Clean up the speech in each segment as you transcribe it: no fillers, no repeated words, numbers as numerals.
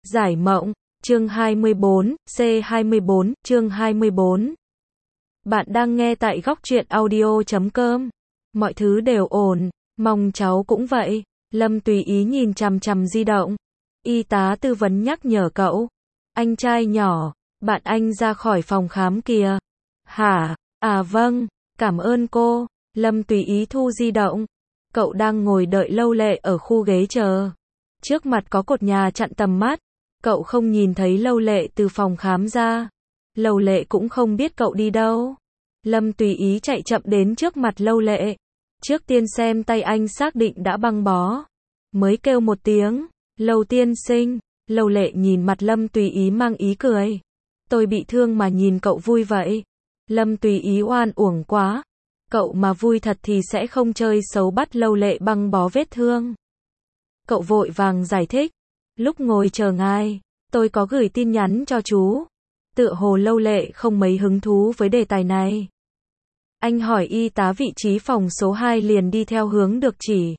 Giải mộng, chương 24, C24, chương 24. Bạn đang nghe tại góc truyện audio.com. Mọi thứ đều ổn, mong cháu cũng vậy. Lâm tùy ý nhìn chằm chằm di động. Y tá tư vấn nhắc nhở cậu. Anh trai nhỏ, bạn anh ra khỏi phòng khám kìa. Hả? À vâng, cảm ơn cô. Lâm tùy ý thu di động. Cậu đang ngồi đợi Lâu Lệ ở khu ghế chờ. Trước mặt có cột nhà chặn tầm mắt. Cậu không nhìn thấy Lâu Lệ từ phòng khám ra. Lâu Lệ cũng không biết cậu đi đâu. Lâm tùy ý chạy chậm đến trước mặt Lâu Lệ. Trước tiên xem tay anh xác định đã băng bó. Mới kêu một tiếng, Lâu tiên sinh. Lâu Lệ nhìn mặt Lâm tùy ý mang ý cười. Tôi bị thương mà nhìn cậu vui vậy. Lâm tùy ý oan uổng quá. Cậu mà vui thật thì sẽ không chơi xấu bắt Lâu Lệ băng bó vết thương. Cậu vội vàng giải thích. Lúc ngồi chờ ngài, tôi có gửi tin nhắn cho chú. Tựa hồ Lâu Lệ không mấy hứng thú với đề tài này. Anh hỏi y tá vị trí phòng số 2 liền đi theo hướng được chỉ.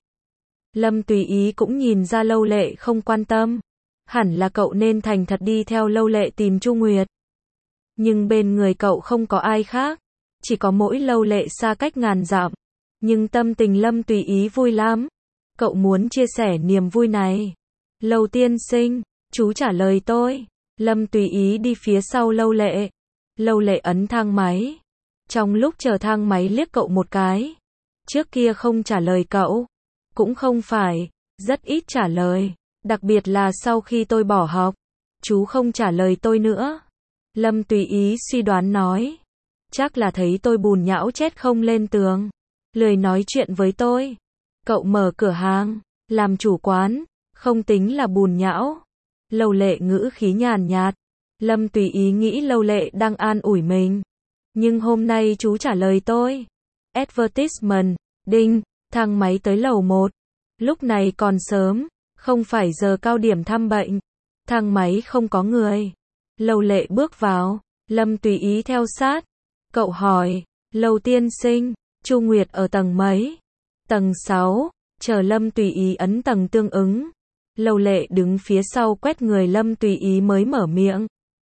Lâm tùy ý cũng nhìn ra Lâu Lệ không quan tâm. Hẳn là cậu nên thành thật đi theo Lâu Lệ tìm Chu Nguyệt. Nhưng bên người cậu không có ai khác. Chỉ có mỗi Lâu Lệ xa cách ngàn dặm. Nhưng tâm tình Lâm tùy ý vui lắm. Cậu muốn chia sẻ niềm vui này. Lâu tiên sinh, chú trả lời tôi. Lâm tùy ý đi phía sau Lâu Lệ. Lâu Lệ ấn thang máy. Trong lúc chờ thang máy liếc cậu một cái. Trước kia không trả lời cậu. Cũng không phải, rất ít trả lời. Đặc biệt là sau khi tôi bỏ học. Chú không trả lời tôi nữa. Lâm tùy ý suy đoán nói. Chắc là thấy tôi bùn nhão chết không lên tường. Lười nói chuyện với tôi. Cậu mở cửa hàng, làm chủ quán. Không tính là bùn nhão. Lâu Lệ ngữ khí nhàn nhạt. Lâm tùy ý nghĩ Lâu Lệ đang an ủi mình. Nhưng hôm nay chú trả lời tôi. Advertisement, đinh, thang máy tới lầu 1. Lúc này còn sớm, không phải giờ cao điểm thăm bệnh. Thang máy không có người. Lâu Lệ bước vào, Lâm tùy ý theo sát. Cậu hỏi, Lâu tiên sinh, Chu Nguyệt ở tầng mấy? Tầng 6, chờ Lâm tùy ý ấn tầng tương ứng. Lâu Lệ đứng phía sau quét người Lâm tùy ý mới mở miệng.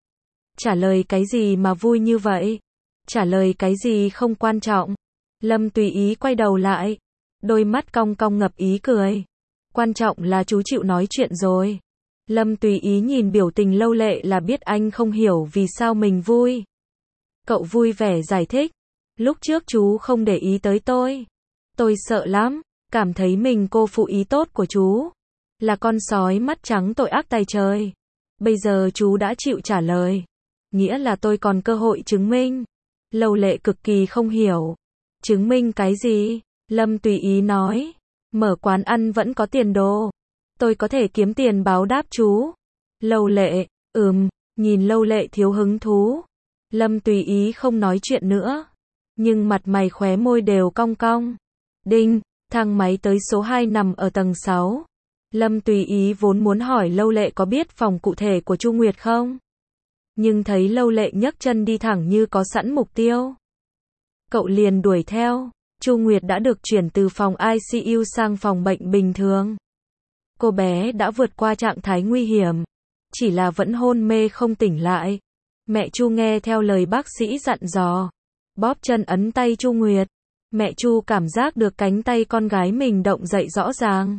Trả lời cái gì mà vui như vậy? Trả lời cái gì không quan trọng. Lâm tùy ý quay đầu lại. Đôi mắt cong cong ngập ý cười. Quan trọng là chú chịu nói chuyện rồi. Lâm tùy ý nhìn biểu tình Lâu Lệ là biết anh không hiểu vì sao mình vui. Cậu vui vẻ giải thích. Lúc trước chú không để ý tới tôi. Tôi sợ lắm. Cảm thấy mình cô phụ ý tốt của chú. Là con sói mắt trắng tội ác tày trời. Bây giờ chú đã chịu trả lời. Nghĩa là tôi còn cơ hội chứng minh. Lâu Lệ cực kỳ không hiểu. Chứng minh cái gì? Lâm tùy ý nói. Mở quán ăn vẫn có tiền đồ. Tôi có thể kiếm tiền báo đáp chú. Lâu Lệ, nhìn Lâu Lệ thiếu hứng thú. Lâm tùy ý không nói chuyện nữa. Nhưng mặt mày khóe môi đều cong cong. Đinh, thang máy tới số 2 nằm ở tầng 6. Lâm tùy ý vốn muốn hỏi Lâu Lệ có biết phòng cụ thể của Chu Nguyệt không? Nhưng thấy Lâu Lệ nhấc chân đi thẳng như có sẵn mục tiêu. Cậu liền đuổi theo. Chu Nguyệt đã được chuyển từ phòng ICU sang phòng bệnh bình thường. Cô bé đã vượt qua trạng thái nguy hiểm. Chỉ là vẫn hôn mê không tỉnh lại. Mẹ Chu nghe theo lời bác sĩ dặn dò. Bóp chân ấn tay Chu Nguyệt. Mẹ Chu cảm giác được cánh tay con gái mình động dậy rõ ràng.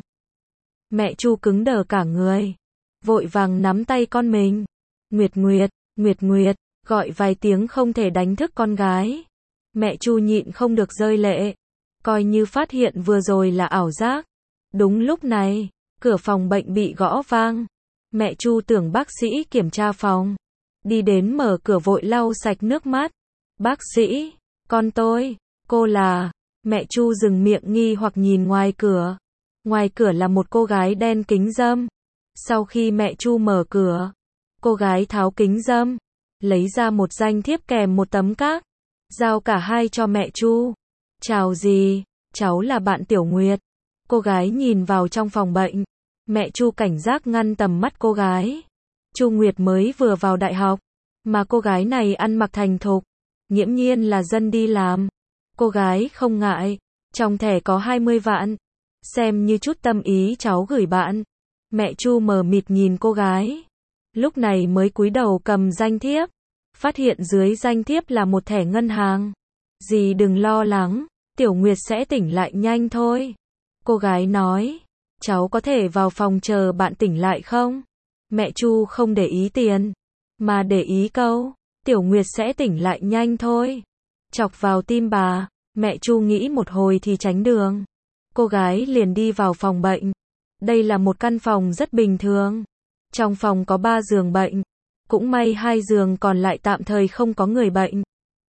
Mẹ Chu cứng đờ cả người. Vội vàng nắm tay con mình. Nguyệt Nguyệt, Nguyệt Nguyệt, gọi vài tiếng không thể đánh thức con gái. Mẹ Chu nhịn không được rơi lệ. Coi như phát hiện vừa rồi là ảo giác. Đúng lúc này, cửa phòng bệnh bị gõ vang. Mẹ Chu tưởng bác sĩ kiểm tra phòng. Đi đến mở cửa vội lau sạch nước mắt. Bác sĩ, con tôi, cô là... Mẹ Chu dừng miệng nghi hoặc nhìn ngoài cửa. Ngoài cửa là một cô gái đen kính râm. Sau khi mẹ Chu mở cửa, cô gái tháo kính râm, lấy ra một danh thiếp kèm một tấm cát. Giao cả hai cho mẹ Chu. Chào dì, cháu là bạn Tiểu Nguyệt. Cô gái nhìn vào trong phòng bệnh. Mẹ Chu cảnh giác ngăn tầm mắt cô gái. Chu Nguyệt mới vừa vào đại học. Mà cô gái này ăn mặc thành thục. Nghiễm nhiên là dân đi làm. Cô gái không ngại. Trong thẻ có 20 vạn. Xem như chút tâm ý cháu gửi bạn. Mẹ Chu mờ mịt nhìn cô gái. lúc này mới cúi đầu cầm danh thiếp, phát hiện dưới danh thiếp là một thẻ ngân hàng. Dì đừng lo lắng, Tiểu Nguyệt sẽ tỉnh lại nhanh thôi. Cô gái nói, cháu có thể vào phòng chờ bạn tỉnh lại không? Mẹ Chu không để ý tiền, mà để ý câu, Tiểu Nguyệt sẽ tỉnh lại nhanh thôi. Chọc vào tim bà, mẹ Chu nghĩ một hồi thì tránh đường. Cô gái liền đi vào phòng bệnh. Đây là một căn phòng rất bình thường. Trong phòng có 3 giường bệnh. Cũng may 2 giường còn lại tạm thời không có người bệnh.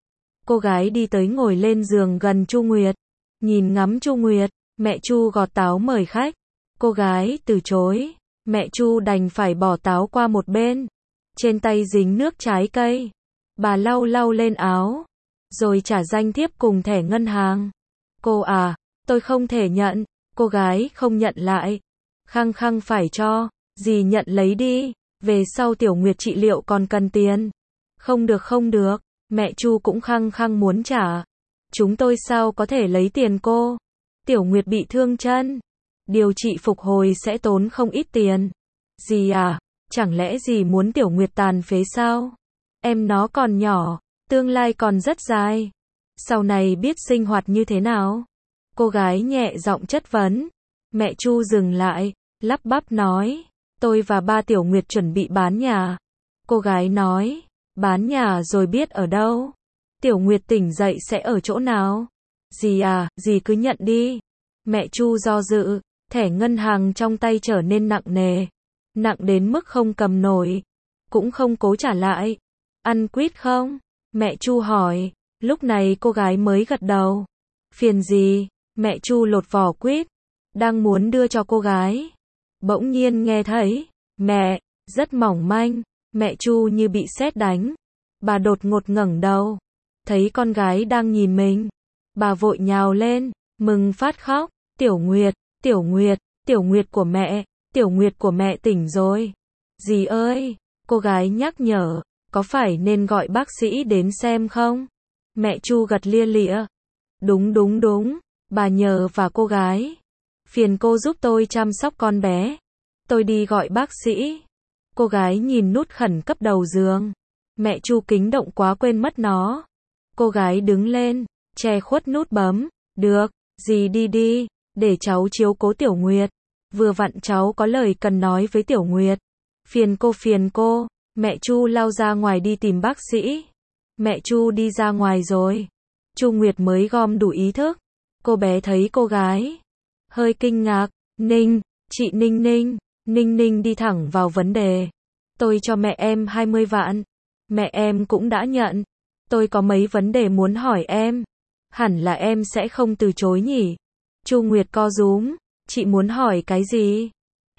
Cô gái đi tới ngồi lên giường gần Chu Nguyệt. Nhìn ngắm Chu Nguyệt, mẹ Chu gọt táo mời khách. Cô gái từ chối. Mẹ Chu đành phải bỏ táo qua một bên. Trên tay dính nước trái cây. Bà lau lau lên áo. Rồi trả danh thiếp cùng thẻ ngân hàng. Cô à, tôi không thể nhận. Cô gái không nhận lại. Khăng khăng phải cho. Dì nhận lấy đi. Về sau Tiểu Nguyệt trị liệu còn cần tiền. Không được không được. Mẹ Chu cũng khăng khăng muốn trả. Chúng tôi sao có thể lấy tiền cô? Tiểu Nguyệt bị thương chân. Điều trị phục hồi sẽ tốn không ít tiền. Dì à, chẳng lẽ dì muốn Tiểu Nguyệt tàn phế sao? Em nó còn nhỏ, tương lai còn rất dài. Sau này biết sinh hoạt như thế nào? Cô gái nhẹ giọng chất vấn. Mẹ Chu dừng lại, lắp bắp nói. Tôi và ba Tiểu Nguyệt chuẩn bị bán nhà. Cô gái nói. Bán nhà rồi biết ở đâu? Tiểu Nguyệt tỉnh dậy sẽ ở chỗ nào? Dì à, dì cứ nhận đi. Mẹ Chu do dự, thẻ ngân hàng trong tay trở nên nặng nề. Nặng đến mức không cầm nổi. Cũng không cố trả lại. Ăn quýt không? Mẹ Chu hỏi. Lúc này cô gái mới gật đầu. Phiền gì? Mẹ Chu lột vỏ quýt. Đang muốn đưa cho cô gái. Bỗng nhiên nghe thấy. Mẹ, rất mỏng manh. Mẹ Chu như bị sét đánh. Bà đột ngột ngẩng đầu. Thấy con gái đang nhìn mình. Bà vội nhào lên. Mừng phát khóc. Tiểu Nguyệt, Tiểu Nguyệt, Tiểu Nguyệt của mẹ. Tiểu Nguyệt của mẹ tỉnh rồi. Dì ơi, cô gái nhắc nhở. Có phải nên gọi bác sĩ đến xem không? Mẹ Chu gật lia lịa. Đúng đúng đúng. Bà nhờ và cô gái. Phiền cô giúp tôi chăm sóc con bé. Tôi đi gọi bác sĩ. Cô gái nhìn nút khẩn cấp đầu giường. Mẹ Chu kính động quá quên mất nó. Cô gái đứng lên, che khuất nút bấm. Được, dì đi đi, để cháu chiếu cố Tiểu Nguyệt. Vừa vặn cháu có lời cần nói với Tiểu Nguyệt. Phiền cô. Mẹ Chu lao ra ngoài đi tìm bác sĩ. Mẹ Chu đi ra ngoài rồi. Chu Nguyệt mới gom đủ ý thức. Cô bé thấy cô gái. Hơi kinh ngạc. Ninh, chị Ninh Ninh. Ninh Ninh đi thẳng vào vấn đề. Tôi cho mẹ em 20 vạn. Mẹ em cũng đã nhận. Tôi có mấy vấn đề muốn hỏi em. Hẳn là em sẽ không từ chối nhỉ. Chu Nguyệt co rúm. Chị muốn hỏi cái gì?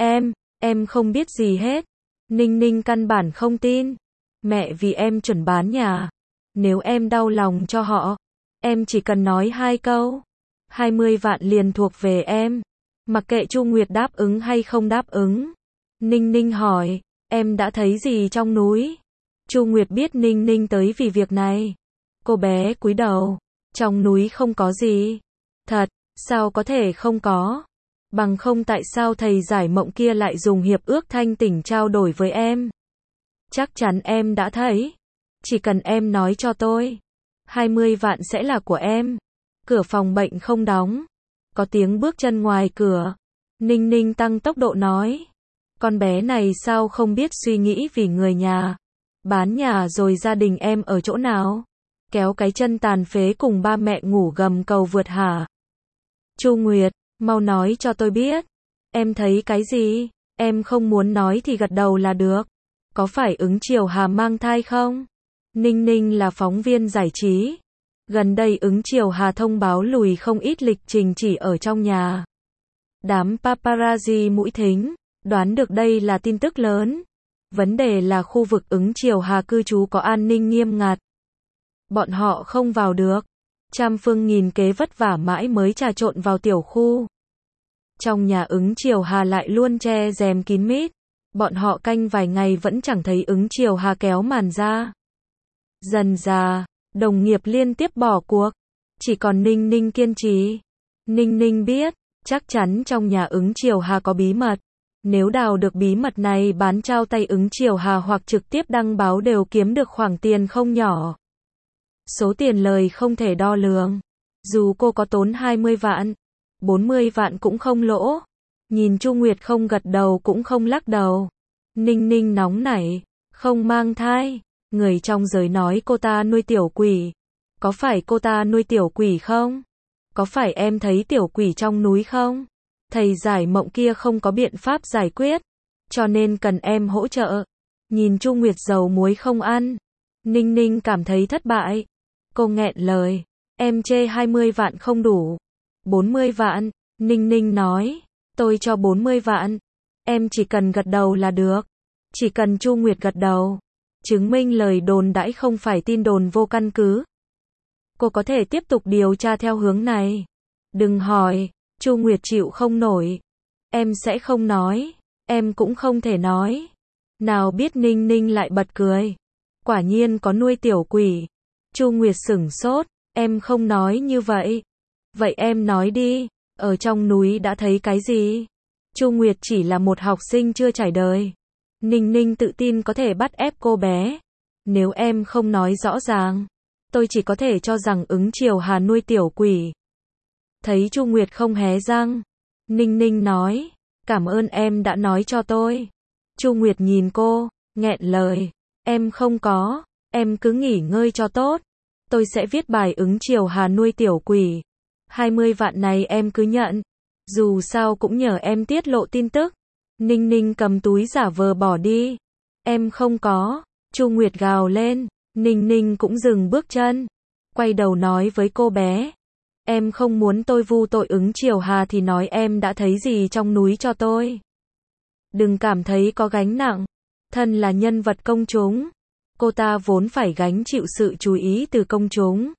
Em không biết gì hết. Ninh Ninh căn bản không tin. Mẹ vì em chuẩn bán nhà. Nếu em đau lòng cho họ, em chỉ cần nói 2 câu. 20 vạn liền thuộc về em. Mặc kệ Chu Nguyệt đáp ứng hay không đáp ứng. Ninh Ninh hỏi, em đã thấy gì trong núi? Chu Nguyệt biết Ninh Ninh tới vì việc này. Cô bé cúi đầu. Trong núi không có gì. Thật, sao có thể không có? Bằng không tại sao thầy giải mộng kia lại dùng hiệp ước thanh tỉnh trao đổi với em? Chắc chắn em đã thấy. Chỉ cần em nói cho tôi. 20 vạn sẽ là của em. Cửa phòng bệnh không đóng. Có tiếng bước chân ngoài cửa. Ninh Ninh tăng tốc độ nói. Con bé này sao không biết suy nghĩ vì người nhà. Bán nhà rồi gia đình em ở chỗ nào? Kéo cái chân tàn phế cùng ba mẹ ngủ gầm cầu vượt hả? Chu Nguyệt, mau nói cho tôi biết. Em thấy cái gì? Em không muốn nói thì gật đầu là được. Có phải Ứng Triều Hà mang thai không? Ninh Ninh là phóng viên giải trí. Gần đây Ứng Triều Hà thông báo lùi không ít lịch trình chỉ ở trong nhà. Đám paparazzi mũi thính, đoán được đây là tin tức lớn. Vấn đề là khu vực Ứng Triều Hà cư trú có an ninh nghiêm ngặt. Bọn họ không vào được. Trăm phương nghìn kế vất vả mãi mới trà trộn vào tiểu khu. Trong nhà Ứng Triều Hà lại luôn che rèm kín mít. Bọn họ canh vài ngày vẫn chẳng thấy Ứng Triều Hà kéo màn ra. Dần dà, đồng nghiệp liên tiếp bỏ cuộc. Chỉ còn Ninh Ninh kiên trì. Ninh Ninh biết, chắc chắn trong nhà Ứng Triều Hà có bí mật. Nếu đào được bí mật này bán trao tay Ứng Triều Hà hoặc trực tiếp đăng báo đều kiếm được khoản tiền không nhỏ. Số tiền lời không thể đo lường. Dù cô có tốn 20 vạn, 40 vạn cũng không lỗ. Nhìn Chu Nguyệt không gật đầu cũng không lắc đầu. Ninh Ninh nóng nảy, không mang thai. Người trong giới nói cô ta nuôi tiểu quỷ. Có phải cô ta nuôi tiểu quỷ không? Có phải em thấy tiểu quỷ trong núi không? Thầy giải mộng kia không có biện pháp giải quyết, cho nên cần em hỗ trợ. Nhìn Chu Nguyệt dầu muối không ăn, Ninh Ninh cảm thấy thất bại. Cô nghẹn lời, em chê 20 vạn không đủ. 40 vạn, Ninh Ninh nói, tôi cho 40 vạn. Em chỉ cần gật đầu là được. Chỉ cần Chu Nguyệt gật đầu, chứng minh lời đồn đãi không phải tin đồn vô căn cứ. Cô có thể tiếp tục điều tra theo hướng này. Đừng hỏi. Chu Nguyệt chịu không nổi. Em sẽ không nói. Em cũng không thể nói. Nào biết Ninh Ninh lại bật cười. Quả nhiên có nuôi tiểu quỷ. Chu Nguyệt sửng sốt. Em không nói như vậy. Vậy em nói đi. Ở trong núi đã thấy cái gì? Chu Nguyệt chỉ là một học sinh chưa trải đời. Ninh Ninh tự tin có thể bắt ép cô bé. Nếu em không nói rõ ràng, tôi chỉ có thể cho rằng Ứng Triều Hà nuôi tiểu quỷ. Thấy Chu Nguyệt không hé răng, Ninh Ninh nói, cảm ơn em đã nói cho tôi. Chu Nguyệt nhìn cô, nghẹn lời, em không có, em cứ nghỉ ngơi cho tốt. Tôi sẽ viết bài Ứng Triều Hà nuôi tiểu quỷ. 20 vạn này em cứ nhận, dù sao cũng nhờ em tiết lộ tin tức. Ninh Ninh cầm túi giả vờ bỏ đi. Em không có, Chu Nguyệt gào lên, Ninh Ninh cũng dừng bước chân, quay đầu nói với cô bé. Em không muốn tôi vu tội Ứng Triều Hà thì nói em đã thấy gì trong núi cho tôi. Đừng cảm thấy có gánh nặng. Thân là nhân vật công chúng, cô ta vốn phải gánh chịu sự chú ý từ công chúng.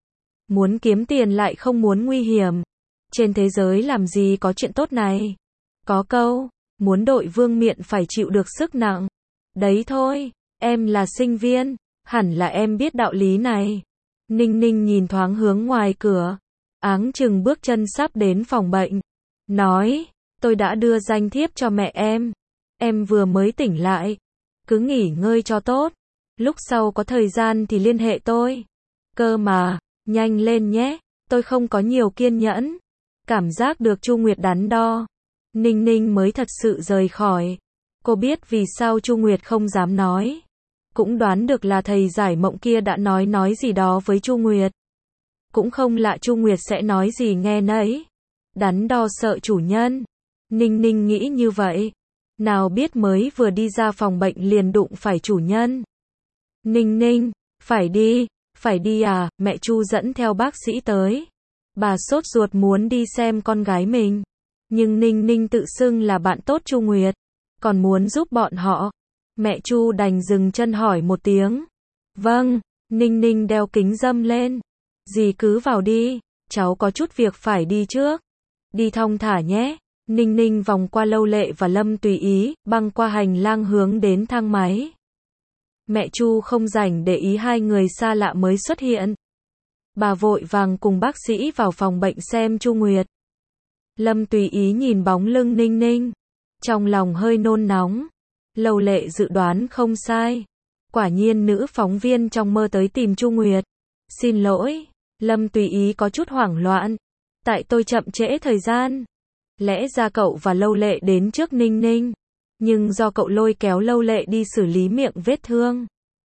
Muốn kiếm tiền lại không muốn nguy hiểm. Trên thế giới làm gì có chuyện tốt này. Có câu, muốn đội vương miện phải chịu được sức nặng. Đấy thôi, em là sinh viên, hẳn là em biết đạo lý này. Ninh Ninh nhìn thoáng hướng ngoài cửa. Áng chừng bước chân sắp đến phòng bệnh. Nói, tôi đã đưa danh thiếp cho mẹ em. Em vừa mới tỉnh lại. Cứ nghỉ ngơi cho tốt. Lúc sau có thời gian thì liên hệ tôi. Cơ mà, nhanh lên nhé. Tôi không có nhiều kiên nhẫn. Cảm giác được Chu Nguyệt đắn đo. Ninh Ninh mới thật sự rời khỏi. Cô biết vì sao Chu Nguyệt không dám nói. Cũng đoán được là thầy giải mộng kia đã nói gì đó với Chu Nguyệt. Cũng không lạ Chu Nguyệt sẽ nói gì nghe nấy. Đắn đo sợ chủ nhân. Ninh Ninh nghĩ như vậy. Nào biết mới vừa đi ra phòng bệnh liền đụng phải chủ nhân. Ninh Ninh, phải đi à, mẹ Chu dẫn theo bác sĩ tới. Bà sốt ruột muốn đi xem con gái mình. Nhưng Ninh Ninh tự xưng là bạn tốt Chu Nguyệt. Còn muốn giúp bọn họ. Mẹ Chu đành dừng chân hỏi một tiếng. Vâng, Ninh Ninh đeo kính râm lên. Dì cứ vào đi, cháu có chút việc phải đi trước. Đi thong thả nhé. Ninh Ninh vòng qua Lâu Lệ và Lâm Tùy Ý, băng qua hành lang hướng đến thang máy. Mẹ Chu không rảnh để ý hai người xa lạ mới xuất hiện. Bà vội vàng cùng bác sĩ vào phòng bệnh xem Chu Nguyệt. Lâm Tùy Ý nhìn bóng lưng Ninh Ninh, trong lòng hơi nôn nóng. Lâu Lệ dự đoán không sai. Quả nhiên nữ phóng viên trong mơ tới tìm Chu Nguyệt. Xin lỗi, Lâm Tùy Ý có chút hoảng loạn. Tại tôi chậm trễ thời gian. Lẽ ra cậu và Lâu Lệ đến trước Ninh Ninh. Nhưng do cậu lôi kéo Lâu Lệ đi xử lý miệng vết thương,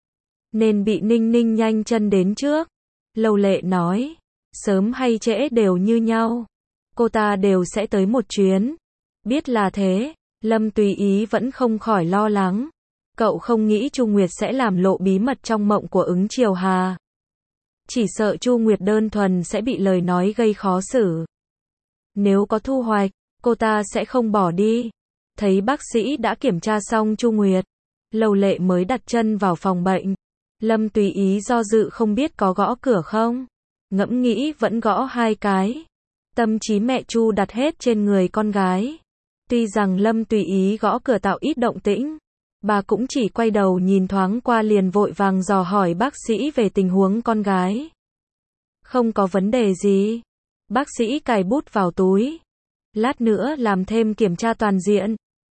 nên bị Ninh Ninh nhanh chân đến trước. Lâu Lệ nói, sớm hay trễ đều như nhau. Cô ta đều sẽ tới một chuyến. Biết là thế, Lâm Tùy Ý vẫn không khỏi lo lắng. Cậu không nghĩ Chu Nguyệt sẽ làm lộ bí mật trong mộng của Ứng Triều Hà. Chỉ sợ Chu Nguyệt đơn thuần sẽ bị lời nói gây khó xử. Nếu có thu hoạch, cô ta sẽ không bỏ đi. Thấy bác sĩ đã kiểm tra xong Chu Nguyệt, Lâu Lệ mới đặt chân vào phòng bệnh. Lâm Tùy Ý do dự không biết có gõ cửa không. Ngẫm nghĩ vẫn gõ 2 cái. Tâm trí mẹ Chu đặt hết trên người con gái. Tuy rằng Lâm Tùy Ý gõ cửa tạo ít động tĩnh, bà cũng chỉ quay đầu nhìn thoáng qua liền vội vàng dò hỏi bác sĩ về tình huống con gái. Không có vấn đề gì. Bác sĩ cài bút vào túi. Lát nữa làm thêm kiểm tra toàn diện.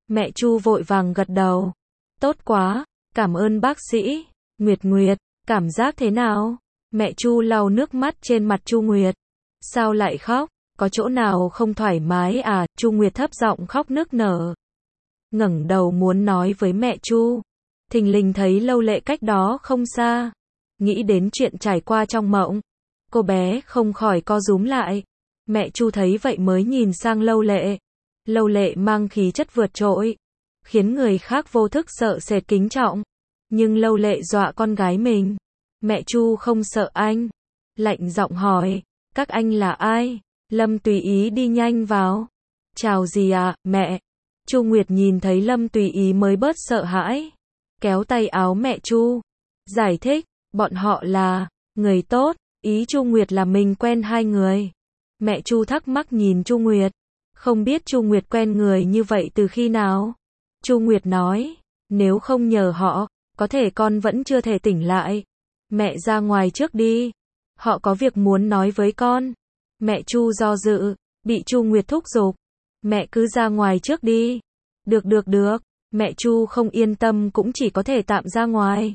Mẹ Chu vội vàng gật đầu. Tốt quá, cảm ơn bác sĩ. Nguyệt Nguyệt, cảm giác thế nào? Mẹ Chu lau nước mắt trên mặt Chu Nguyệt. Sao lại khóc? Có chỗ nào không thoải mái à? Chu Nguyệt thấp giọng khóc nức nở. Ngẩng đầu muốn nói với mẹ Chu. Thình lình thấy Lâu Lệ cách đó không xa. Nghĩ đến chuyện trải qua trong mộng. Cô bé không khỏi co rúm lại. Mẹ Chu thấy vậy mới nhìn sang Lâu Lệ. Lâu Lệ mang khí chất vượt trội, khiến người khác vô thức sợ sệt kính trọng. Nhưng Lâu Lệ dọa con gái mình. Mẹ Chu không sợ anh. Lạnh giọng hỏi, các anh là ai? Lâm Tùy Ý đi nhanh vào. Chào gì ạ, mẹ? Chu Nguyệt nhìn thấy Lâm Tùy Ý mới bớt sợ hãi. Kéo tay áo mẹ Chu. Giải thích, bọn họ là người tốt. Ý Chu Nguyệt là mình quen hai người. Mẹ Chu thắc mắc nhìn Chu Nguyệt. Không biết Chu Nguyệt quen người như vậy từ khi nào? Chu Nguyệt nói, nếu không nhờ họ, có thể con vẫn chưa thể tỉnh lại. Mẹ ra ngoài trước đi. Họ có việc muốn nói với con. Mẹ Chu do dự, bị Chu Nguyệt thúc giục. Mẹ cứ ra ngoài trước đi. Được. Mẹ Chu không yên tâm cũng chỉ có thể tạm ra ngoài.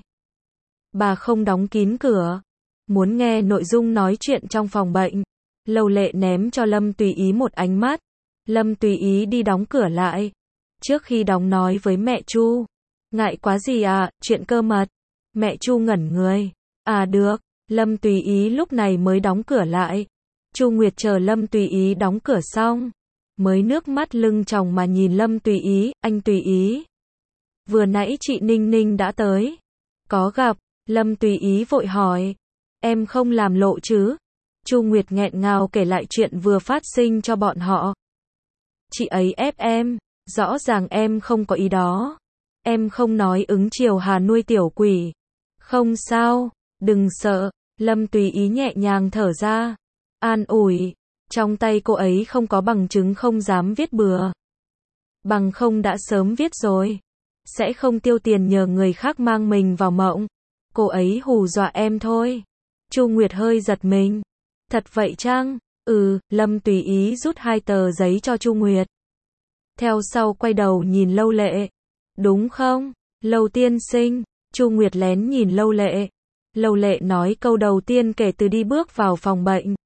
Bà không đóng kín cửa. Muốn nghe nội dung nói chuyện trong phòng bệnh. Lâu Lệ ném cho Lâm Tùy Ý một ánh mắt. Lâm Tùy Ý đi đóng cửa lại. Trước khi đóng nói với mẹ Chu. Ngại quá gì à, chuyện cơ mật. Mẹ Chu ngẩn người. À được. Lâm Tùy Ý lúc này mới đóng cửa lại. Chu Nguyệt chờ Lâm Tùy Ý đóng cửa xong. Mới nước mắt lưng tròng mà nhìn Lâm Tùy Ý, anh Tùy Ý. Vừa nãy chị Ninh Ninh đã tới. Có gặp, Lâm Tùy Ý vội hỏi. Em không làm lộ chứ? Chu Nguyệt nghẹn ngào kể lại chuyện vừa phát sinh cho bọn họ. Chị ấy ép em, rõ ràng em không có ý đó. Em không nói ứng chiều Hà nuôi tiểu quỷ. Không sao, đừng sợ, Lâm Tùy Ý nhẹ nhàng thở ra. An ủi, trong tay cô ấy không có bằng chứng không dám viết bừa. Bằng không đã sớm viết rồi. Sẽ không tiêu tiền nhờ người khác mang mình vào mộng. Cô ấy hù dọa em thôi. Chu Nguyệt hơi giật mình. Thật vậy chăng? Lâm Tùy Ý rút 2 tờ giấy cho Chu Nguyệt. Theo sau quay đầu nhìn Lâu Lệ. Đúng không? Lâu tiên sinh. Chu Nguyệt lén nhìn Lâu Lệ. Lâu Lệ nói câu đầu tiên kể từ đi bước vào phòng bệnh.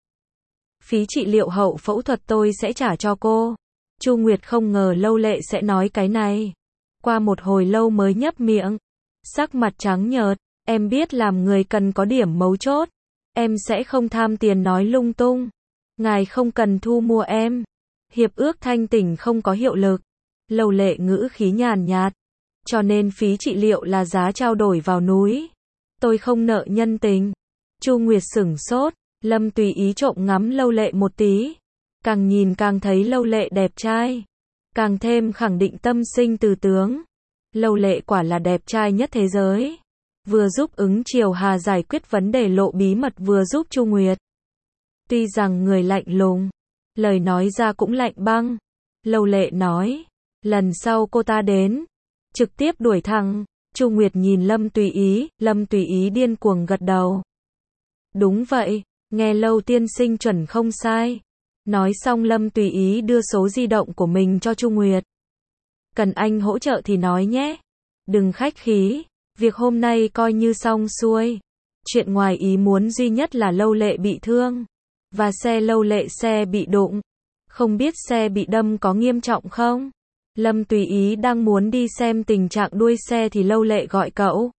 Phí trị liệu hậu phẫu thuật tôi sẽ trả cho cô. Chu Nguyệt không ngờ Lâu Lệ sẽ nói cái này. Qua một hồi lâu mới nhấp miệng. Sắc mặt trắng nhợt. Em biết làm người cần có điểm mấu chốt. Em sẽ không tham tiền nói lung tung. Ngài không cần thu mua em. Hiệp ước thanh tỉnh không có hiệu lực. Lâu Lệ ngữ khí nhàn nhạt. Cho nên phí trị liệu là giá trao đổi vào núi. Tôi không nợ nhân tình. Chu Nguyệt sửng sốt. Lâm Tùy Ý trộm ngắm Lâu Lệ một tí. Càng nhìn càng thấy Lâu Lệ đẹp trai. Càng thêm khẳng định tâm sinh từ tướng. Lâu Lệ quả là đẹp trai nhất thế giới. Vừa giúp ứng chiều Hà giải quyết vấn đề lộ bí mật vừa giúp Chu Nguyệt. Tuy rằng người lạnh lùng, lời nói ra cũng lạnh băng. Lâu Lệ nói, lần sau cô ta đến, trực tiếp đuổi thẳng. Chu Nguyệt nhìn Lâm Tùy Ý điên cuồng gật đầu. Đúng vậy, nghe Lâu tiên sinh chuẩn không sai. Nói xong Lâm Tùy Ý đưa số di động của mình cho Chu Nguyệt. Cần anh hỗ trợ thì nói nhé. Đừng khách khí, việc hôm nay coi như xong xuôi. Chuyện ngoài ý muốn duy nhất là Lâu Lệ bị thương. Và xe Lâu Lệ xe bị đụng. Không biết xe bị đâm có nghiêm trọng không? Lâm Tùy Ý đang muốn đi xem tình trạng đuôi xe thì Lâu Lệ gọi cậu.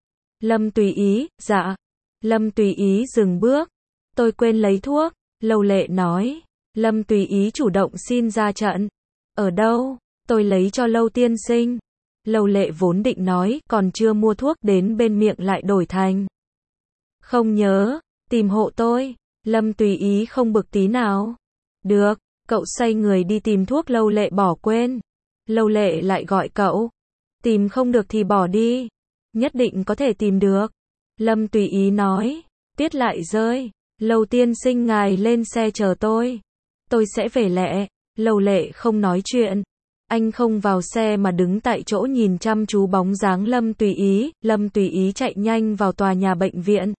Lâm Tùy Ý, dạ. Lâm Tùy Ý dừng bước. Tôi quên lấy thuốc. Lâu Lệ nói. Lâm Tùy Ý chủ động xin ra trận. Ở đâu? Tôi lấy cho Lâu tiên sinh. Lâu Lệ vốn định nói, còn chưa mua thuốc đến bên miệng lại đổi thành. Không nhớ, tìm hộ tôi. Lâm Tùy Ý không bực tí nào. Được, cậu xoay người đi tìm thuốc. Lâu Lệ bỏ quên. Lâu Lệ lại gọi cậu. Tìm không được thì bỏ đi. Nhất định có thể tìm được. Lâm Tùy Ý nói. Tiết lại rơi. Lâu tiên sinh ngài lên xe chờ tôi. Tôi sẽ về lẹ. Lâu Lệ không nói chuyện. Anh không vào xe mà đứng tại chỗ nhìn chăm chú bóng dáng Lâm Tùy Ý. Lâm Tùy Ý chạy nhanh vào tòa nhà bệnh viện.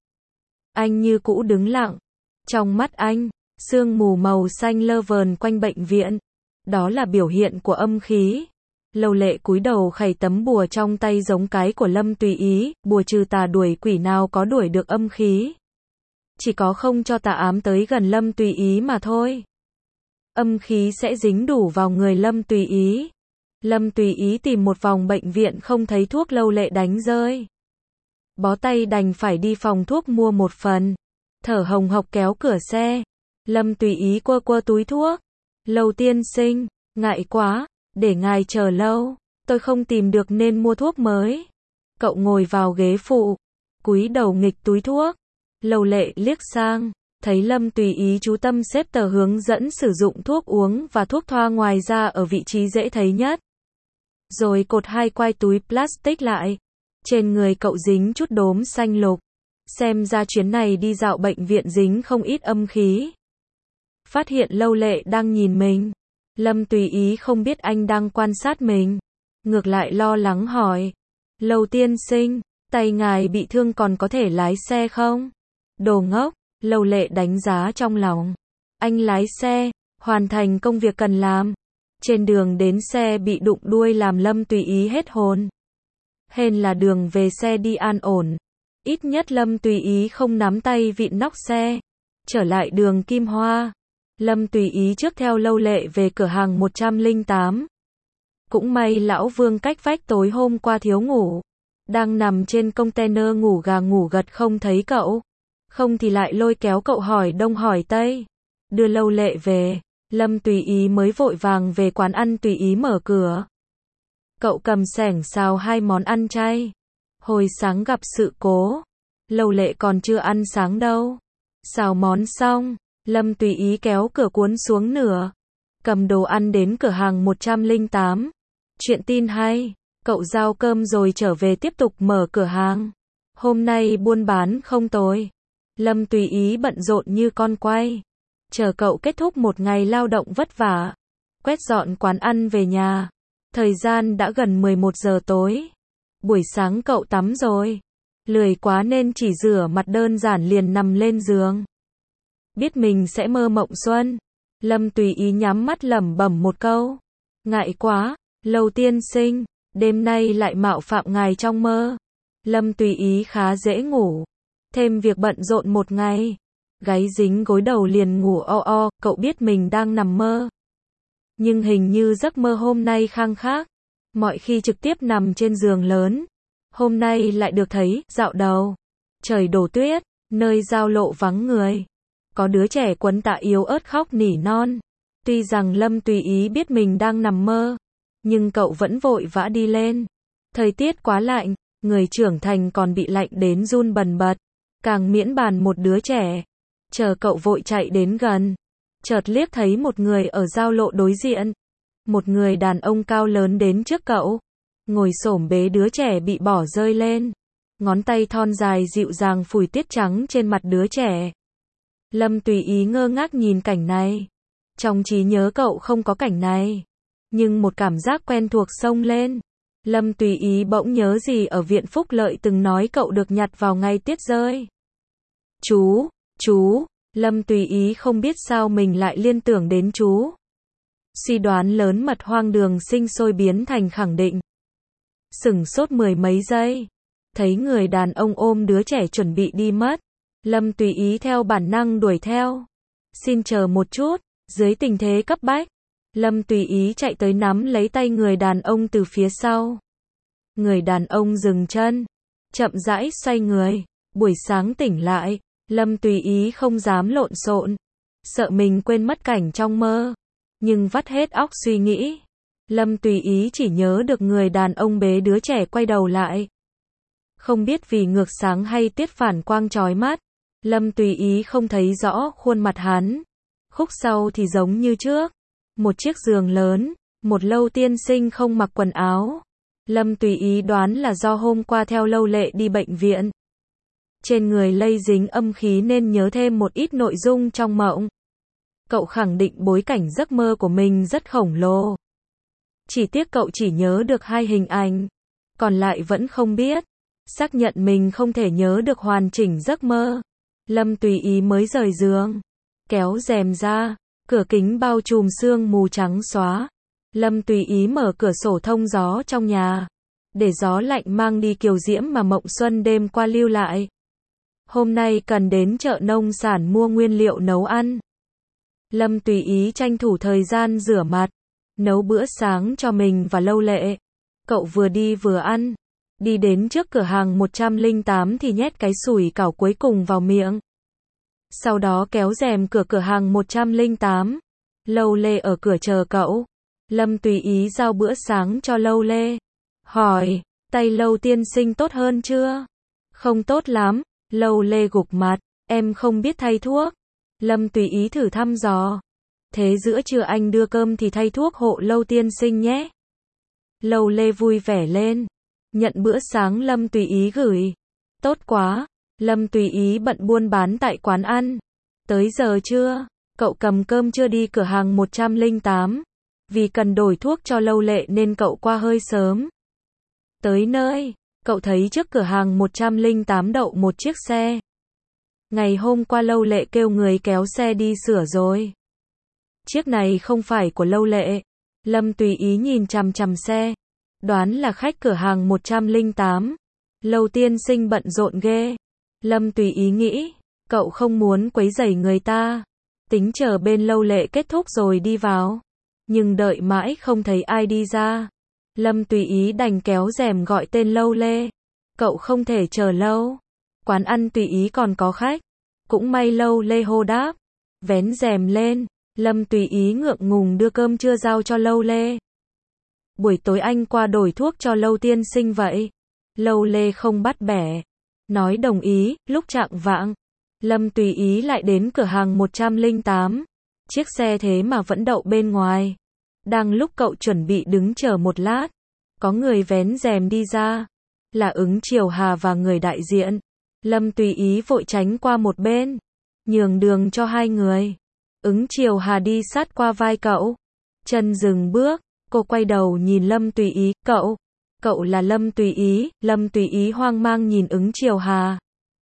Anh như cũ đứng lặng. Trong mắt anh, sương mù màu xanh lơ vờn quanh bệnh viện. Đó là biểu hiện của âm khí. Lâu Lệ cúi đầu khày tấm bùa trong tay giống cái của Lâm Tùy Ý, bùa trừ tà đuổi quỷ nào có đuổi được âm khí. Chỉ có không cho tà ám tới gần Lâm Tùy Ý mà thôi. Âm khí sẽ dính đủ vào người Lâm Tùy Ý. Lâm Tùy Ý tìm một vòng bệnh viện không thấy thuốc, Lâu Lệ đánh rơi. Bó tay đành phải đi phòng thuốc mua một phần. Thở hồng hộc kéo cửa xe. Lâm Tùy Ý quơ quơ túi thuốc. Lâu tiên sinh, ngại quá, để ngài chờ lâu, tôi không tìm được nên mua thuốc mới. Cậu ngồi vào ghế phụ, cúi đầu nghịch túi thuốc. Lâu Lệ liếc sang, thấy Lâm Tùy Ý chú tâm xếp tờ hướng dẫn sử dụng thuốc uống và thuốc thoa ngoài ra ở vị trí dễ thấy nhất. Rồi cột hai quai túi plastic lại. Trên người cậu dính chút đốm xanh lục. Xem ra chuyến này đi dạo bệnh viện dính không ít âm khí. Phát hiện Lâu Lệ đang nhìn mình. Lâm Tùy Ý không biết anh đang quan sát mình. Ngược lại lo lắng hỏi. Lâu tiên sinh, tay ngài bị thương còn có thể lái xe không? Đồ ngốc, Lâu Lệ đánh giá trong lòng. Anh lái xe, hoàn thành công việc cần làm. Trên đường đến xe bị đụng đuôi làm Lâm Tùy Ý hết hồn. Hên là đường về xe đi an ổn. Ít nhất Lâm Tùy Ý không nắm tay vịn nóc xe. Trở lại đường Kim Hoa. Lâm Tùy Ý trước theo Lâu Lệ về cửa hàng 108. Cũng may lão Vương cách vách tối hôm qua thiếu ngủ. Đang nằm trên container ngủ gà ngủ gật không thấy cậu. Không thì lại lôi kéo cậu hỏi đông hỏi tây. Đưa Lâu Lệ về. Lâm Tùy Ý mới vội vàng về quán ăn tùy ý mở cửa. Cậu cầm xẻng xào hai món ăn chay. Hồi sáng gặp sự cố. Lâu Lệ còn chưa ăn sáng đâu. Xào món xong, Lâm Tùy Ý kéo cửa cuốn xuống nửa. Cầm đồ ăn đến cửa hàng 108. Chuyện tin hay, cậu giao cơm rồi trở về tiếp tục mở cửa hàng. Hôm nay buôn bán không tồi. Lâm Tùy Ý bận rộn như con quay. Chờ cậu kết thúc một ngày lao động vất vả. Quét dọn quán ăn về nhà. Thời gian đã gần 11 giờ tối. Buổi sáng cậu tắm rồi. Lười quá nên chỉ rửa mặt đơn giản liền nằm lên giường. Biết mình sẽ mơ mộng xuân. Lâm Tùy Ý nhắm mắt lẩm bẩm một câu. Ngại quá, Lâu tiên sinh, đêm nay lại mạo phạm ngài trong mơ. Lâm Tùy Ý khá dễ ngủ. Thêm việc bận rộn một ngày. Gáy dính gối đầu liền ngủ o, cậu biết mình đang nằm mơ. Nhưng hình như giấc mơ hôm nay khang khác. Mọi khi trực tiếp nằm trên giường lớn. Hôm nay lại được thấy, dạo đầu. Trời đổ tuyết, nơi giao lộ vắng người. Có đứa trẻ quấn tạ yếu ớt khóc nỉ non. Tuy rằng Lâm Tùy Ý biết mình đang nằm mơ. Nhưng cậu vẫn vội vã đi lên. Thời tiết quá lạnh, người trưởng thành còn bị lạnh đến run bần bật. Càng miễn bàn một đứa trẻ. Chờ cậu vội chạy đến gần. Chợt liếc thấy một người ở giao lộ đối diện. Một người đàn ông cao lớn đến trước cậu. Ngồi xổm bế đứa trẻ bị bỏ rơi lên. Ngón tay thon dài dịu dàng phủi tiết trắng trên mặt đứa trẻ. Lâm Tùy Ý ngơ ngác nhìn cảnh này. Trong trí nhớ cậu không có cảnh này. Nhưng một cảm giác quen thuộc xông lên. Lâm Tùy Ý bỗng nhớ gì ở viện Phúc Lợi từng nói cậu được nhặt vào ngày tiết rơi. Chú, Lâm Tùy Ý không biết sao mình lại liên tưởng đến chú. Suy đoán lớn mật hoang đường sinh sôi biến thành khẳng định. Sửng sốt mười mấy giây. Thấy người đàn ông ôm đứa trẻ chuẩn bị đi mất. Lâm Tùy Ý theo bản năng đuổi theo. Xin chờ một chút, dưới tình thế cấp bách. Lâm Tùy Ý chạy tới nắm lấy tay người đàn ông từ phía sau. Người đàn ông dừng chân. Chậm rãi xoay người. Buổi sáng tỉnh lại. Lâm Tùy Ý không dám lộn xộn. Sợ mình quên mất cảnh trong mơ. Nhưng vắt hết óc suy nghĩ. Lâm Tùy Ý chỉ nhớ được người đàn ông bế đứa trẻ quay đầu lại. Không biết vì ngược sáng hay tiết phản quang chói mắt. Lâm Tùy Ý không thấy rõ khuôn mặt hắn. Khúc sau thì giống như trước. Một chiếc giường lớn. Một Lâu tiên sinh không mặc quần áo. Lâm Tùy Ý đoán là do hôm qua theo Lâu Lệ đi bệnh viện. Trên người lây dính âm khí nên nhớ thêm một ít nội dung trong mộng. Cậu khẳng định bối cảnh giấc mơ của mình rất khổng lồ. Chỉ tiếc cậu chỉ nhớ được 2 hình ảnh. Còn lại vẫn không biết. Xác nhận mình không thể nhớ được hoàn chỉnh giấc mơ. Lâm Tùy Ý mới rời giường. Kéo rèm ra. Cửa kính bao trùm sương mù trắng xóa. Lâm Tùy Ý mở cửa sổ thông gió trong nhà, để gió lạnh mang đi kiều diễm mà Mộng Xuân đêm qua lưu lại. Hôm nay cần đến chợ nông sản mua nguyên liệu nấu ăn. Lâm Tùy Ý tranh thủ thời gian rửa mặt, nấu bữa sáng cho mình và Lâu Lệ. Cậu vừa đi vừa ăn, đi đến trước cửa hàng 108 thì nhét cái sủi cảo cuối cùng vào miệng. Sau đó kéo rèm cửa hàng 108. Lâu Lê ở cửa chờ cậu. Lâm Tùy Ý giao bữa sáng cho Lâu Lê. Hỏi, tay Lâu tiên sinh tốt hơn chưa? Không tốt lắm. Lâu Lê gục mặt, em không biết thay thuốc. Lâm Tùy Ý thử thăm dò. Thế giữa trưa anh đưa cơm thì thay thuốc hộ Lâu tiên sinh nhé. Lâu Lê vui vẻ lên. Nhận bữa sáng Lâm Tùy Ý gửi. Tốt quá. Lâm Tùy Ý bận buôn bán tại quán ăn. Tới giờ trưa, cậu cầm cơm chưa đi cửa hàng 108. Vì cần đổi thuốc cho Lâu Lệ nên cậu qua hơi sớm. Tới nơi, cậu thấy trước cửa hàng 108 đậu một chiếc xe. Ngày hôm qua Lâu Lệ kêu người kéo xe đi sửa rồi. Chiếc này không phải của Lâu Lệ. Lâm Tùy Ý nhìn chằm chằm xe. Đoán là khách cửa hàng 108. Lâu tiên sinh bận rộn ghê. Lâm Tùy Ý nghĩ, cậu không muốn quấy rầy người ta. Tính chờ bên Lâu Lệ kết thúc rồi đi vào. Nhưng đợi mãi không thấy ai đi ra. Lâm Tùy Ý đành kéo rèm gọi tên Lâu Lê. Cậu không thể chờ lâu. Quán ăn Tùy Ý còn có khách. Cũng may Lâu Lê hô đáp. Vén rèm lên. Lâm Tùy Ý ngượng ngùng đưa cơm trưa giao cho Lâu Lê. Buổi tối anh qua đổi thuốc cho Lâu tiên sinh vậy. Lâu Lê không bắt bẻ. Nói đồng ý. Lúc chạng vạng, Lâm Tùy Ý lại đến cửa hàng 108. Chiếc xe thế mà vẫn đậu bên ngoài. Đang lúc cậu chuẩn bị đứng chờ một lát, có người vén rèm đi ra. Là Ứng Triều Hà và người đại diện. Lâm Tùy Ý vội tránh qua một bên, nhường đường cho hai người. Ứng Triều Hà đi sát qua vai cậu. Chân dừng bước, cô quay đầu nhìn Lâm Tùy Ý. Cậu là Lâm Tùy Ý. Lâm Tùy Ý hoang mang nhìn Ứng Triều Hà.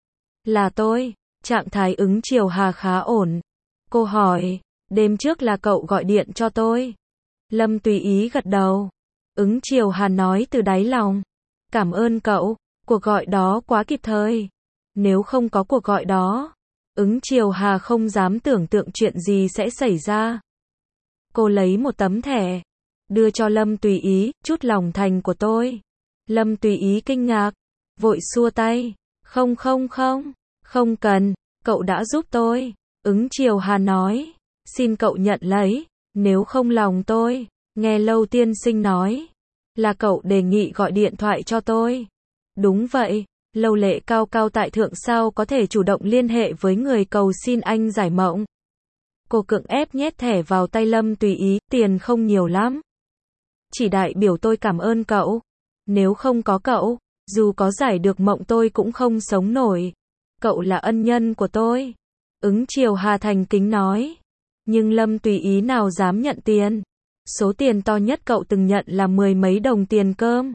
Là tôi. Trạng thái Ứng Triều Hà khá ổn. Cô hỏi, đêm trước là cậu gọi điện cho tôi. Lâm Tùy Ý gật đầu. Ứng Triều Hà nói từ đáy lòng. Cảm ơn cậu, cuộc gọi đó quá kịp thời. Nếu không có cuộc gọi đó, Ứng Triều Hà không dám tưởng tượng chuyện gì sẽ xảy ra. Cô lấy một tấm thẻ, đưa cho Lâm Tùy Ý, chút lòng thành của tôi. Lâm Tùy Ý kinh ngạc, vội xua tay. Không cần, cậu đã giúp tôi. Ứng Triều Hà nói, xin cậu nhận lấy. Nếu không lòng tôi, nghe Lâu tiên sinh nói, là cậu đề nghị gọi điện thoại cho tôi. Đúng vậy, Lâu Lệ cao cao tại thượng sao có thể chủ động liên hệ với người cầu xin anh giải mộng. Cô cưỡng ép nhét thẻ vào tay Lâm Tùy Ý, tiền không nhiều lắm. Chỉ đại biểu tôi cảm ơn cậu. Nếu không có cậu, dù có giải được mộng tôi cũng không sống nổi. Cậu là ân nhân của tôi. Ứng Triều Hà thành kính nói. Nhưng Lâm Tùy Ý nào dám nhận tiền. Số tiền to nhất cậu từng nhận là 10 mấy đồng tiền cơm.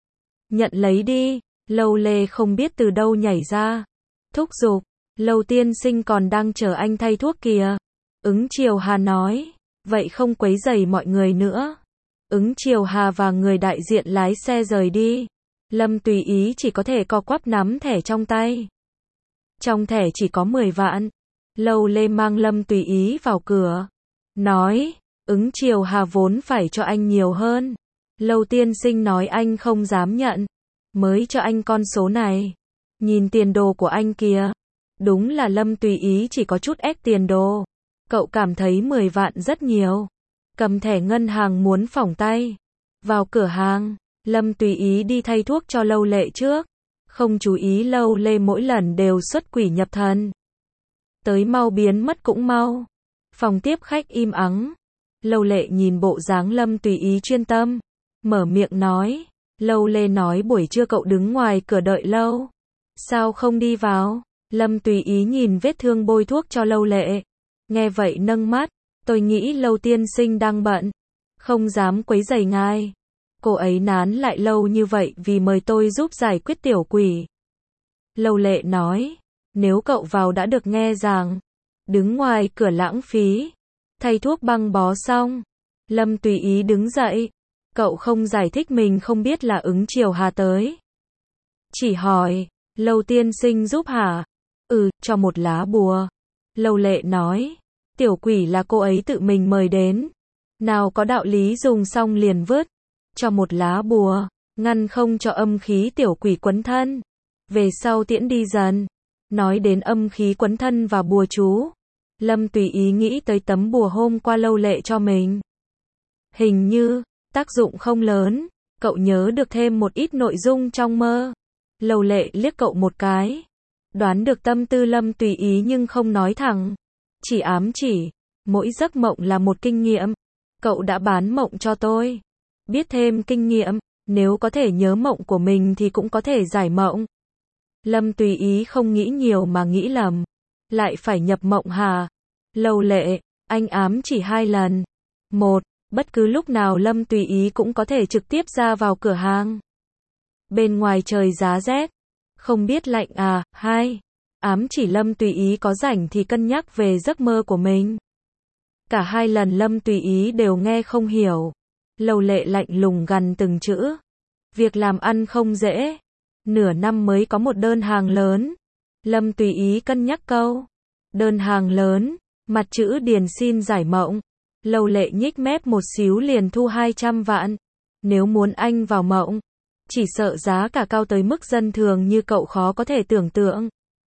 Nhận lấy đi. Lâu Lê không biết từ đâu nhảy ra. Thúc giục, Lâu tiên sinh còn đang chờ anh thay thuốc kìa. Ứng Triều Hà nói, vậy không quấy rầy mọi người nữa. Ứng Triều Hà và người đại diện lái xe rời đi. Lâm Tùy Ý chỉ có thể co quắp nắm thẻ trong tay. Trong thẻ chỉ có 10 vạn. Lâu Lê mang Lâm Tùy Ý vào cửa. Nói, Ứng Triều Hà vốn phải cho anh nhiều hơn. Lâu tiên sinh nói anh không dám nhận. Mới cho anh con số này. Nhìn tiền đồ của anh kìa. Đúng là Lâm Tùy Ý chỉ có chút ép tiền đồ. Cậu cảm thấy 10 vạn rất nhiều. Cầm thẻ ngân hàng muốn phỏng tay. Vào cửa hàng, Lâm Tùy Ý đi thay thuốc cho Lâu Lệ trước. Không chú ý Lâu Lê mỗi lần đều xuất quỷ nhập thần. Tới mau biến mất cũng mau. Phòng tiếp khách im ắng. Lâu Lệ nhìn bộ dáng Lâm Tùy Ý chuyên tâm. Mở miệng nói. Lâu Lê nói buổi trưa cậu đứng ngoài cửa đợi lâu. Sao không đi vào? Lâm Tùy Ý nhìn vết thương bôi thuốc cho Lâu Lệ. Nghe vậy nâng mắt. Tôi nghĩ Lâu tiên sinh đang bận. Không dám quấy rầy ngài. Cô ấy nán lại lâu như vậy vì mời tôi giúp giải quyết tiểu quỷ. Lâu Lệ nói. Nếu cậu vào đã được nghe rằng. Đứng ngoài cửa lãng phí. Thay thuốc băng bó xong. Lâm Tùy Ý đứng dậy. Cậu không giải thích mình không biết là ứng Chiều Hà tới. Chỉ hỏi, Lâu tiên sinh giúp hả? Cho một lá bùa. Lâu Lệ nói, tiểu quỷ là cô ấy tự mình mời đến. Nào có đạo lý dùng xong liền vứt. Cho một lá bùa, ngăn không cho âm khí tiểu quỷ quấn thân. Về sau tiễn đi dần. Nói đến âm khí quấn thân và bùa chú. Lâm Tùy Ý nghĩ tới tấm bùa hôm qua Lâu Lệ cho mình. Hình như, tác dụng không lớn. Cậu nhớ được thêm một ít nội dung trong mơ. Lâu Lệ liếc cậu một cái. Đoán được tâm tư Lâm Tùy Ý nhưng không nói thẳng. Chỉ ám chỉ. Mỗi giấc mộng là một kinh nghiệm. Cậu đã bán mộng cho tôi. Biết thêm kinh nghiệm. Nếu có thể nhớ mộng của mình thì cũng có thể giải mộng. Lâm Tùy Ý không nghĩ nhiều mà nghĩ lầm. Lại phải nhập mộng hả? Lâu Lệ, anh ám chỉ 2 lần. 1. Bất cứ lúc nào Lâm Tùy Ý cũng có thể trực tiếp ra vào cửa hàng. Bên ngoài trời giá rét. Không biết lạnh à? 2. Ám chỉ Lâm Tùy Ý có rảnh thì cân nhắc về giấc mơ của mình. Cả 2 lần Lâm Tùy Ý đều nghe không hiểu. Lâu Lệ lạnh lùng gằn từng chữ. Việc làm ăn không dễ. Nửa năm mới có một đơn hàng lớn. Lâm Tùy Ý cân nhắc câu. Đơn hàng lớn, mặt chữ điền xin giải mộng. Lâu Lệ nhích mép một xíu liền thu 200 vạn. Nếu muốn anh vào mộng, chỉ sợ giá cả cao tới mức dân thường như cậu khó có thể tưởng tượng.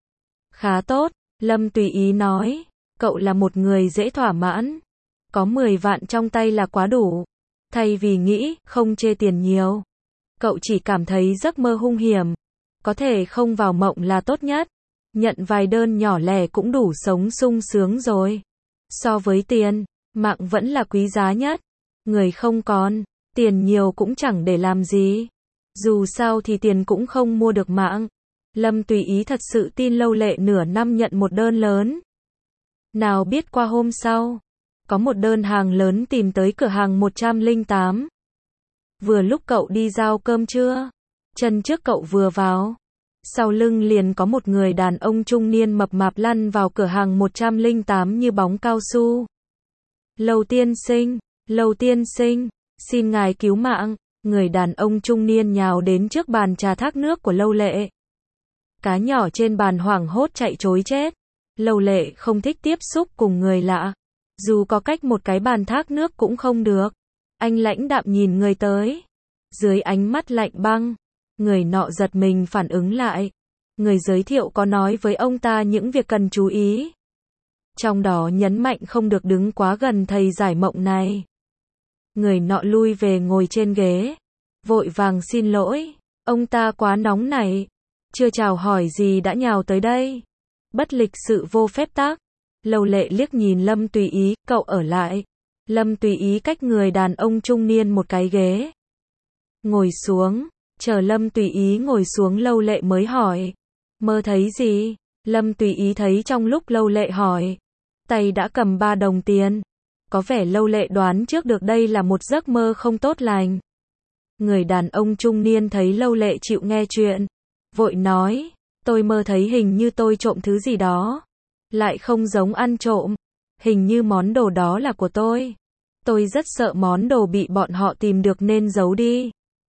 Khá tốt, Lâm Tùy Ý nói. Cậu là một người dễ thỏa mãn. Có 10 vạn trong tay là quá đủ. Thay vì nghĩ, không chê tiền nhiều. Cậu chỉ cảm thấy giấc mơ hung hiểm. Có thể không vào mộng là tốt nhất. Nhận vài đơn nhỏ lẻ cũng đủ sống sung sướng rồi. So với tiền, mạng vẫn là quý giá nhất. Người không còn, tiền nhiều cũng chẳng để làm gì. Dù sao thì tiền cũng không mua được mạng. Lâm Tùy Ý thật sự tin Lâu Lệ nửa năm nhận một đơn lớn. Nào biết qua hôm sau, có một đơn hàng lớn tìm tới cửa hàng 108. Vừa lúc cậu đi giao cơm trưa, chân trước cậu vừa vào, sau lưng liền có một người đàn ông trung niên mập mạp lăn vào cửa hàng 108 như bóng cao su. Lâu tiên sinh, xin ngài cứu mạng. Người đàn ông trung niên nhào đến trước bàn trà thác nước của Lâu Lệ. Cá nhỏ trên bàn hoảng hốt chạy trối chết. Lâu Lệ không thích tiếp xúc cùng người lạ. Dù có cách một cái bàn thác nước cũng không được. Anh lãnh đạm nhìn người tới. Dưới ánh mắt lạnh băng, người nọ giật mình phản ứng lại. Người giới thiệu có nói với ông ta những việc cần chú ý. Trong đó nhấn mạnh không được đứng quá gần thầy giải mộng này. Người nọ lui về ngồi trên ghế. Vội vàng xin lỗi. Ông ta quá nóng nảy. Chưa chào hỏi gì đã nhào tới đây. Bất lịch sự vô phép tắc. Lâu Lệ liếc nhìn Lâm Tùy Ý, cậu ở lại. Lâm Tùy Ý cách người đàn ông trung niên một cái ghế. Ngồi xuống. Chờ Lâm Tùy Ý ngồi xuống Lâu Lệ mới hỏi. Mơ thấy gì? Lâm Tùy Ý thấy trong lúc Lâu Lệ hỏi, tay đã cầm 3 đồng tiền. Có vẻ Lâu Lệ đoán trước được đây là một giấc mơ không tốt lành. Người đàn ông trung niên thấy Lâu Lệ chịu nghe chuyện, vội nói, tôi mơ thấy hình như tôi trộm thứ gì đó. Lại không giống ăn trộm. Hình như món đồ đó là của tôi. Tôi rất sợ món đồ bị bọn họ tìm được nên giấu đi.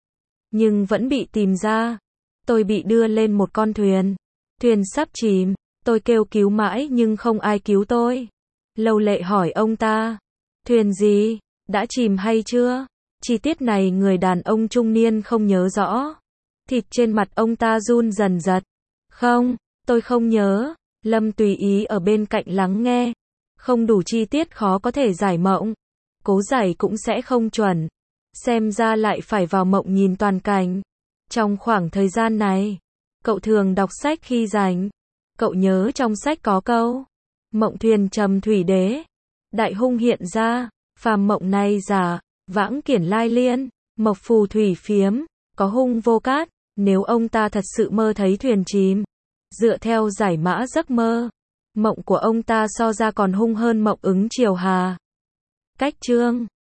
Nhưng vẫn bị tìm ra. Tôi bị đưa lên một con thuyền. Thuyền sắp chìm. Tôi kêu cứu mãi nhưng không ai cứu tôi. Lâu Lệ hỏi ông ta. Thuyền gì? Đã chìm hay chưa? Chi tiết này người đàn ông trung niên không nhớ rõ. Thịt trên mặt ông ta run dần giật. Không, tôi không nhớ. Lâm Tùy Ý ở bên cạnh lắng nghe. Không đủ chi tiết khó có thể giải mộng. Cố giải cũng sẽ không chuẩn. Xem ra lại phải vào mộng nhìn toàn cảnh. Trong khoảng thời gian này, cậu thường đọc sách khi rảnh. Cậu nhớ trong sách có câu mộng thuyền trầm thủy đế, đại hung hiện ra, phàm mộng này giả, vãng kiển lai liên, mộc phù thủy phiếm, có hung vô cát. Nếu ông ta thật sự mơ thấy thuyền chìm, dựa theo giải mã giấc mơ, mộng của ông ta so ra còn hung hơn mộng ứng Chiều Hà. Cách chương